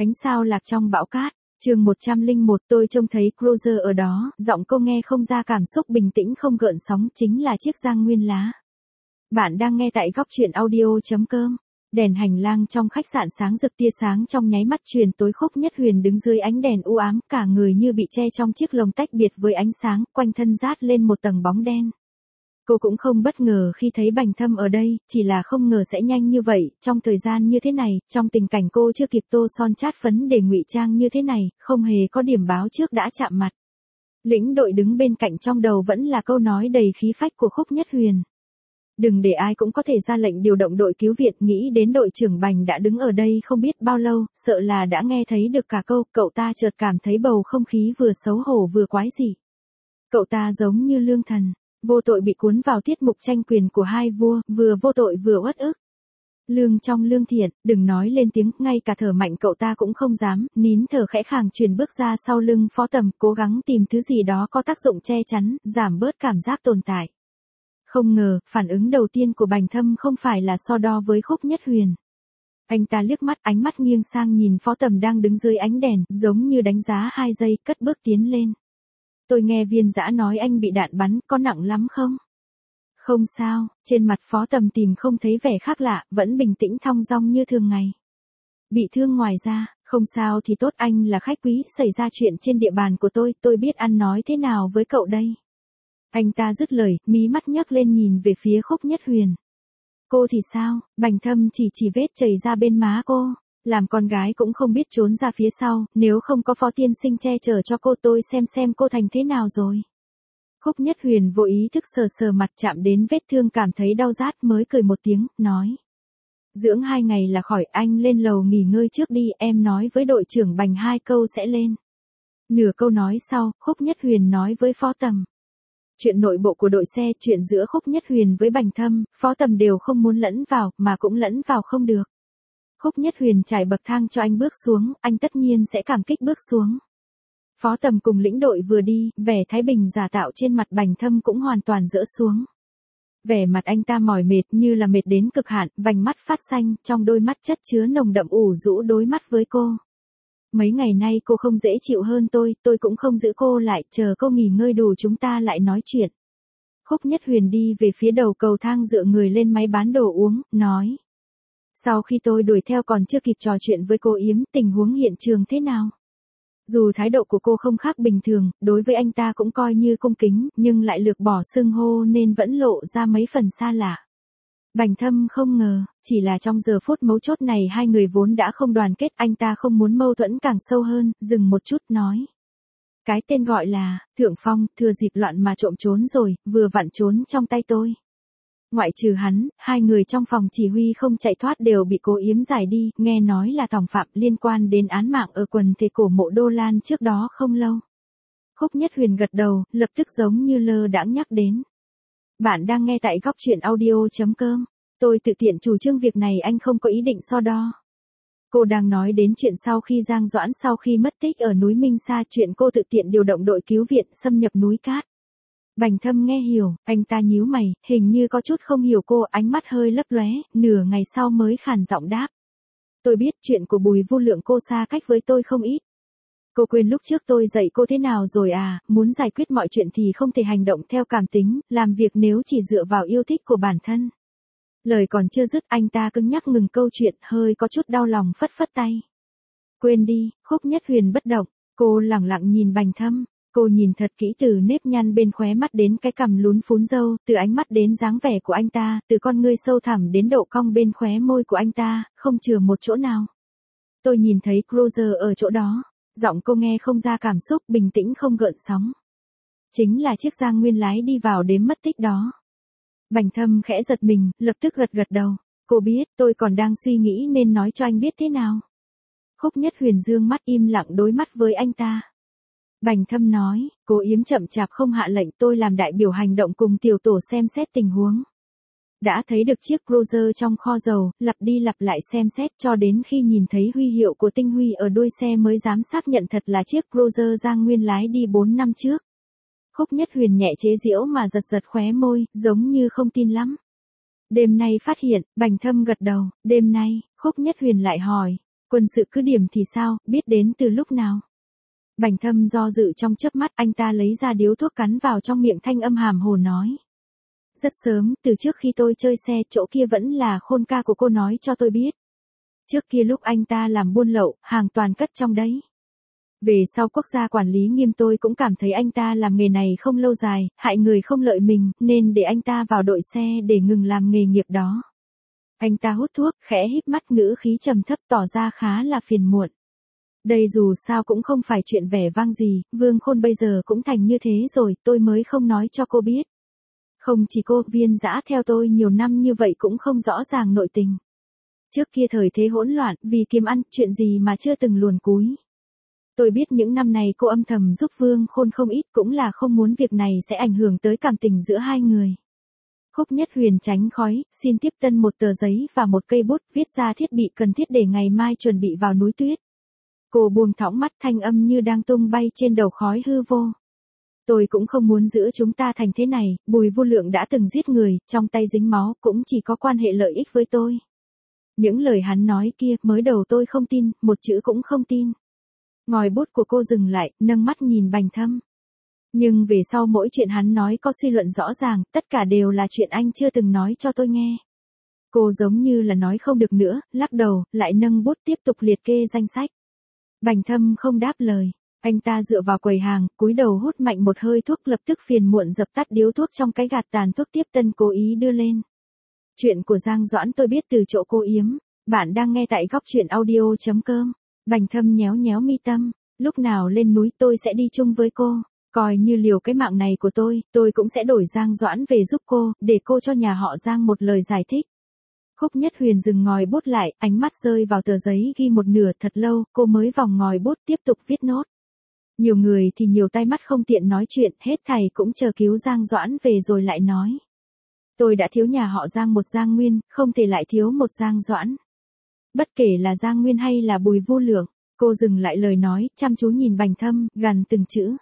Ánh sao lạc trong bão cát, chương 101 tôi trông thấy Cruiser ở đó, giọng cô nghe không ra cảm xúc bình tĩnh không gợn sóng chính là chiếc Giang Nguyên Lá. Bạn đang nghe tại góc truyện audio.com. Đèn hành lang trong khách sạn sáng rực tia sáng trong nháy mắt truyền tối. Khúc Nhất Huyền đứng dưới ánh đèn u ám, cả người như bị che trong chiếc lồng tách biệt với ánh sáng, quanh thân rát lên một tầng bóng đen. Cô cũng không bất ngờ khi thấy Bành Thâm ở đây, chỉ là không ngờ sẽ nhanh như vậy, trong thời gian như thế này, trong tình cảnh cô chưa kịp tô son chát phấn để ngụy trang như thế này, không hề có điểm báo trước đã chạm mặt. Lĩnh đội đứng bên cạnh, trong đầu vẫn là câu nói đầy khí phách của Khúc Nhất Huyền. Đừng để ai cũng có thể ra lệnh điều động đội cứu viện. Nghĩ đến đội trưởng Bành đã đứng ở đây không biết bao lâu, sợ là đã nghe thấy được cả câu, cậu ta chợt cảm thấy bầu không khí vừa xấu hổ vừa quái dị. Cậu ta giống như lương thần, vô tội bị cuốn vào tiết mục tranh quyền của hai vua, vừa vô tội vừa uất ức. Lương trong lương thiện, đừng nói lên tiếng, ngay cả thở mạnh cậu ta cũng không dám, nín thở khẽ khàng truyền bước ra sau lưng Phó Tầm, cố gắng tìm thứ gì đó có tác dụng che chắn, giảm bớt cảm giác tồn tại. Không ngờ, phản ứng đầu tiên của Bành Thâm không phải là so đo với Khúc Nhất Huyền. Anh ta liếc mắt, ánh mắt nghiêng sang nhìn Phó Tầm đang đứng dưới ánh đèn, giống như đánh giá 2 giây, cất bước tiến lên. Tôi nghe Viên Dã nói anh bị đạn bắn, có nặng lắm không? Không sao, trên mặt Phó Tầm tìm không thấy vẻ khác lạ, vẫn bình tĩnh thong dong như thường ngày. Bị thương ngoài ra, không sao thì tốt, anh là khách quý, xảy ra chuyện trên địa bàn của tôi biết ăn nói thế nào với cậu đây. Anh ta dứt lời, mí mắt nhấc lên nhìn về phía Khúc Nhất Huyền. Cô thì sao? Bành Thâm chỉ vết chảy ra bên má cô. Làm con gái cũng không biết trốn ra phía sau, nếu không có Phó tiên sinh che chở cho cô, tôi xem cô thành thế nào rồi. Khúc Nhất Huyền vô ý thức sờ mặt, chạm đến vết thương cảm thấy đau rát mới cười một tiếng, nói. Dưỡng 2 ngày là khỏi, anh lên lầu nghỉ ngơi trước đi, em nói với đội trưởng Bành 2 câu sẽ lên. Nửa câu nói sau, Khúc Nhất Huyền nói với Phó Tầm. Chuyện nội bộ của đội xe, chuyện giữa Khúc Nhất Huyền với Bành Thâm, Phó Tầm đều không muốn lẫn vào, mà cũng lẫn vào không được. Khúc Nhất Huyền trải bậc thang cho anh bước xuống, anh tất nhiên sẽ cảm kích bước xuống. Phó Tầm cùng lĩnh đội vừa đi, vẻ thái bình giả tạo trên mặt Bành Thâm cũng hoàn toàn dỡ xuống. Vẻ mặt anh ta mỏi mệt như là mệt đến cực hạn, vành mắt phát xanh, trong đôi mắt chất chứa nồng đậm ủ rũ đối mắt với cô. Mấy ngày nay cô không dễ chịu hơn tôi cũng không giữ cô lại, chờ cô nghỉ ngơi đủ chúng ta lại nói chuyện. Khúc Nhất Huyền đi về phía đầu cầu thang dựa người lên máy bán đồ uống, nói. Sau khi tôi đuổi theo còn chưa kịp trò chuyện với cô Yếm, tình huống hiện trường thế nào? Dù thái độ của cô không khác bình thường, đối với anh ta cũng coi như cung kính, nhưng lại lược bỏ xưng hô nên vẫn lộ ra mấy phần xa lạ. Bành Thâm không ngờ, chỉ là trong giờ phút mấu chốt này hai người vốn đã không đoàn kết, anh ta không muốn mâu thuẫn càng sâu hơn, dừng một chút nói. Cái tên gọi là, Thượng Phong, thừa dịp loạn mà trộm trốn rồi, vừa vặn trốn trong tay tôi. Ngoại trừ hắn, 2 người trong phòng chỉ huy không chạy thoát đều bị cô Yếm giải đi, nghe nói là tòng phạm liên quan đến án mạng ở quần thể cổ mộ Đô Lan trước đó không lâu. Khúc Nhất Huyền gật đầu, lập tức giống như lơ đãng nhắc đến. Bạn đang nghe tại góc truyện audio.com. Tôi tự tiện chủ trương việc này, anh không có ý định so đo. Cô đang nói đến chuyện sau khi Giang Doãn sau khi mất tích ở núi Minh Sa, chuyện cô tự tiện điều động đội cứu viện xâm nhập núi Cát. Bành Thâm nghe hiểu, anh ta nhíu mày, hình như có chút không hiểu cô, ánh mắt hơi lấp lóe, nửa ngày sau mới khàn giọng đáp. Tôi biết chuyện của Bùi Vu Lượng cô xa cách với tôi không ít. Cô quên lúc trước tôi dạy cô thế nào rồi à, muốn giải quyết mọi chuyện thì không thể hành động theo cảm tính, làm việc nếu chỉ dựa vào yêu thích của bản thân. Lời còn chưa dứt, anh ta cứng nhắc ngừng câu chuyện, hơi có chút đau lòng phất phất tay. Quên đi, Khúc Nhất Huyền bất động, cô lẳng lặng nhìn Bành Thâm. Cô nhìn thật kỹ từ nếp nhăn bên khóe mắt đến cái cằm lún phún râu, từ ánh mắt đến dáng vẻ của anh ta, từ con ngươi sâu thẳm đến độ cong bên khóe môi của anh ta, không chừa một chỗ nào. Tôi nhìn thấy Cruiser ở chỗ đó, giọng cô nghe không ra cảm xúc, bình tĩnh không gợn sóng. Chính là chiếc Giang Nguyên lái đi vào đếm mất tích đó. Bành Thâm khẽ giật mình, lập tức gật đầu. Cô biết, tôi còn đang suy nghĩ nên nói cho anh biết thế nào. Khúc Nhất Huyền dương mắt im lặng đối mắt với anh ta. Bành Thâm nói, cô Yếm chậm chạp không hạ lệnh, tôi làm đại biểu hành động cùng tiểu tổ xem xét tình huống. Đã thấy được chiếc Cruiser trong kho dầu, lặp đi lặp lại xem xét cho đến khi nhìn thấy huy hiệu của tinh huy ở đuôi xe mới dám xác nhận thật là chiếc Cruiser Giang Nguyên lái đi 4 năm trước. Khúc Nhất Huyền nhẹ chế giễu mà giật khóe môi, giống như không tin lắm. Đêm nay phát hiện, Bành Thâm gật đầu, đêm nay, Khúc Nhất Huyền lại hỏi. Quân sự cứ điểm thì sao, biết đến từ lúc nào? Bành Thâm do dự trong chớp mắt, anh ta lấy ra điếu thuốc cắn vào trong miệng, thanh âm hàm hồ nói. Rất sớm, từ trước khi tôi chơi xe, chỗ kia vẫn là Khôn ca của cô nói cho tôi biết. Trước kia lúc anh ta làm buôn lậu, hàng toàn cất trong đấy. Về sau quốc gia quản lý nghiêm, tôi cũng cảm thấy anh ta làm nghề này không lâu dài, hại người không lợi mình, nên để anh ta vào đội xe để ngừng làm nghề nghiệp đó. Anh ta hút thuốc, khẽ híp mắt, ngữ khí trầm thấp, tỏ ra khá là phiền muộn. Đây dù sao cũng không phải chuyện vẻ vang gì, Vương Khôn bây giờ cũng thành như thế rồi, tôi mới không nói cho cô biết. Không chỉ cô, Viên Dã theo tôi nhiều năm như vậy cũng không rõ ràng nội tình. Trước kia thời thế hỗn loạn, vì kiếm ăn, chuyện gì mà chưa từng luồn cúi. Tôi biết những năm này cô âm thầm giúp Vương Khôn không ít, cũng là không muốn việc này sẽ ảnh hưởng tới cảm tình giữa hai người. Khúc Nhất Huyền tránh khói, xin tiếp tân một tờ giấy và một cây bút, viết ra thiết bị cần thiết để ngày mai chuẩn bị vào núi tuyết. Cô buông thõng mắt, thanh âm như đang tung bay trên đầu khói hư vô. Tôi cũng không muốn giữa chúng ta thành thế này, Bùi Vô Lượng đã từng giết người, trong tay dính máu, cũng chỉ có quan hệ lợi ích với tôi. Những lời hắn nói kia, mới đầu tôi không tin, một chữ cũng không tin. Ngòi bút của cô dừng lại, nâng mắt nhìn Bành Thâm. Nhưng về sau mỗi chuyện hắn nói có suy luận rõ ràng, tất cả đều là chuyện anh chưa từng nói cho tôi nghe. Cô giống như là nói không được nữa, lắc đầu, lại nâng bút tiếp tục liệt kê danh sách. Bành Thâm không đáp lời. Anh ta dựa vào quầy hàng, cúi đầu hút mạnh một hơi thuốc, lập tức phiền muộn dập tắt điếu thuốc trong cái gạt tàn thuốc tiếp tân cố ý đưa lên. Chuyện của Giang Doãn tôi biết từ chỗ cô Yếm. Bạn đang nghe tại góc truyện audio.com. Bành Thâm nhéo nhéo mi tâm. Lúc nào lên núi tôi sẽ đi chung với cô. Coi như liều cái mạng này của tôi cũng sẽ đổi Giang Doãn về giúp cô, để cô cho nhà họ Giang một lời giải thích. Khúc Nhất Huyền dừng ngòi bút lại, ánh mắt rơi vào tờ giấy ghi một nửa, thật lâu, cô mới vòng ngòi bút tiếp tục viết nốt. Nhiều người thì nhiều tay mắt không tiện nói chuyện, hết thảy cũng chờ cứu Giang Doãn về rồi lại nói. Tôi đã thiếu nhà họ Giang một Giang Nguyên, không thể lại thiếu một Giang Doãn. Bất kể là Giang Nguyên hay là Bùi Vô Lượng, cô dừng lại lời nói, chăm chú nhìn Bành Thâm, gằn từng chữ.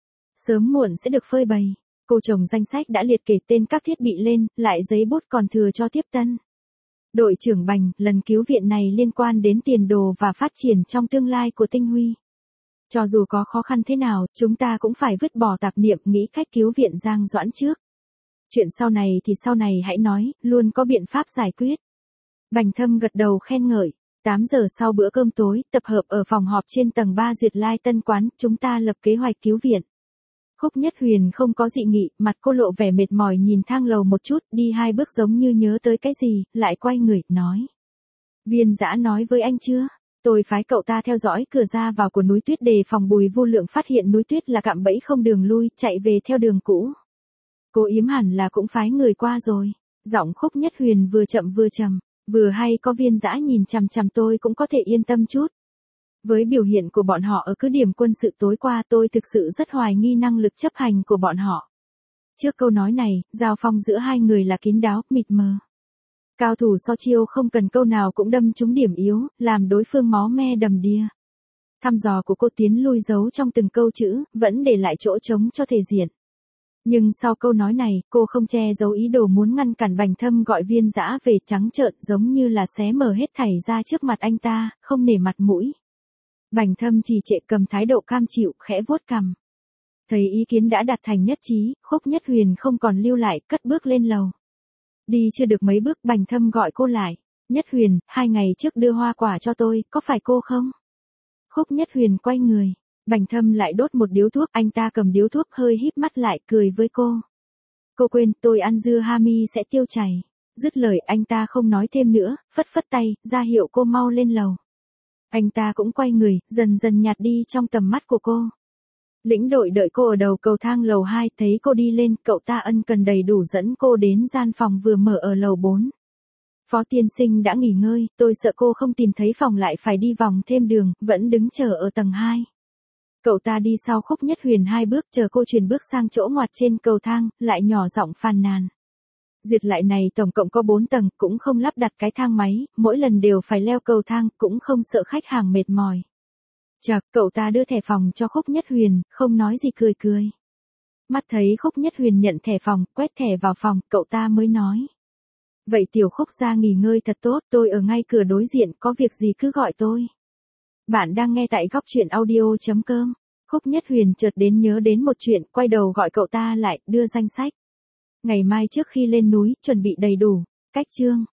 Sớm muộn sẽ được phơi bày. Cô chồng danh sách đã liệt kê tên các thiết bị lên, lại giấy bút còn thừa cho tiếp tân. Đội trưởng Bành, lần cứu viện này liên quan đến tiền đồ và phát triển trong tương lai của Tinh Huy. Cho dù có khó khăn thế nào, chúng ta cũng phải vứt bỏ tạp niệm, nghĩ cách cứu viện Giang Doãn trước. Chuyện sau này thì sau này hãy nói, luôn có biện pháp giải quyết. Bành Thâm gật đầu khen ngợi. 8 giờ sau bữa cơm tối, tập hợp ở phòng họp trên tầng 3 Duyệt Lai Tân Quán, chúng ta lập kế hoạch cứu viện. Khúc Nhất Huyền không có dị nghị, mặt cô lộ vẻ mệt mỏi, nhìn thang lầu một chút, đi 2 bước giống như nhớ tới cái gì, lại quay người, nói. Viên Dã nói với anh chưa? Tôi phái cậu ta theo dõi cửa ra vào của núi tuyết đề phòng Bùi Vô Lượng phát hiện núi tuyết là cạm bẫy không đường lui, chạy về theo đường cũ. Cô Yếm hẳn là cũng phái người qua rồi. Giọng Khúc Nhất Huyền vừa chậm vừa trầm, vừa hay có Viên Dã nhìn chằm chằm tôi cũng có thể yên tâm chút. Với biểu hiện của bọn họ ở cứ điểm quân sự tối qua, tôi thực sự rất hoài nghi năng lực chấp hành của bọn họ. Trước câu nói này, giao phong giữa hai người là kín đáo, mịt mờ. Cao thủ so chiêu không cần câu nào cũng đâm trúng điểm yếu, làm đối phương máu me đầm đìa. Thăm dò của cô tiến lui giấu trong từng câu chữ, vẫn để lại chỗ trống cho thể diện. Nhưng sau câu nói này, cô không che giấu ý đồ muốn ngăn cản Bành Thâm gọi Viên Dã về, trắng trợn giống như là xé mở hết thảy ra trước mặt anh ta, không nể mặt mũi. Bành Thâm trì trệ, cầm thái độ cam chịu, khẽ vuốt cằm. Thấy ý kiến đã đạt thành nhất trí, Khúc Nhất Huyền không còn lưu lại, cất bước lên lầu. Đi chưa được mấy bước, Bành Thâm gọi cô lại. Nhất Huyền, 2 ngày trước đưa hoa quả cho tôi, có phải cô không? Khúc Nhất Huyền quay người. Bành Thâm lại đốt một điếu thuốc, anh ta cầm điếu thuốc hơi híp mắt lại, cười với cô. Cô quên, tôi ăn dưa hami sẽ tiêu chảy. Dứt lời, anh ta không nói thêm nữa, phất phất tay, ra hiệu cô mau lên lầu. Anh ta cũng quay người, dần dần nhạt đi trong tầm mắt của cô. Lĩnh đội đợi cô ở đầu cầu thang lầu 2, thấy cô đi lên, cậu ta ân cần đầy đủ dẫn cô đến gian phòng vừa mở ở lầu 4. Phó tiên sinh đã nghỉ ngơi, tôi sợ cô không tìm thấy phòng lại phải đi vòng thêm đường, vẫn đứng chờ ở tầng 2. Cậu ta đi sau Khúc Nhất Huyền 2 bước, chờ cô chuyển bước sang chỗ ngoặt trên cầu thang, lại nhỏ giọng phàn nàn. Duyệt Lại này tổng cộng có 4 tầng, cũng không lắp đặt cái thang máy, mỗi lần đều phải leo cầu thang, cũng không sợ khách hàng mệt mỏi. Chậc, cậu ta đưa thẻ phòng cho Khúc Nhất Huyền, không nói gì, cười cười. Mắt thấy Khúc Nhất Huyền nhận thẻ phòng, quét thẻ vào phòng, cậu ta mới nói. Vậy tiểu Khúc ra nghỉ ngơi thật tốt, tôi ở ngay cửa đối diện, có việc gì cứ gọi tôi. Bạn đang nghe tại góc truyện audio.com. Khúc Nhất Huyền chợt nhớ đến một chuyện, quay đầu gọi cậu ta lại, đưa danh sách. Ngày mai trước khi lên núi, chuẩn bị đầy đủ. Cách chương.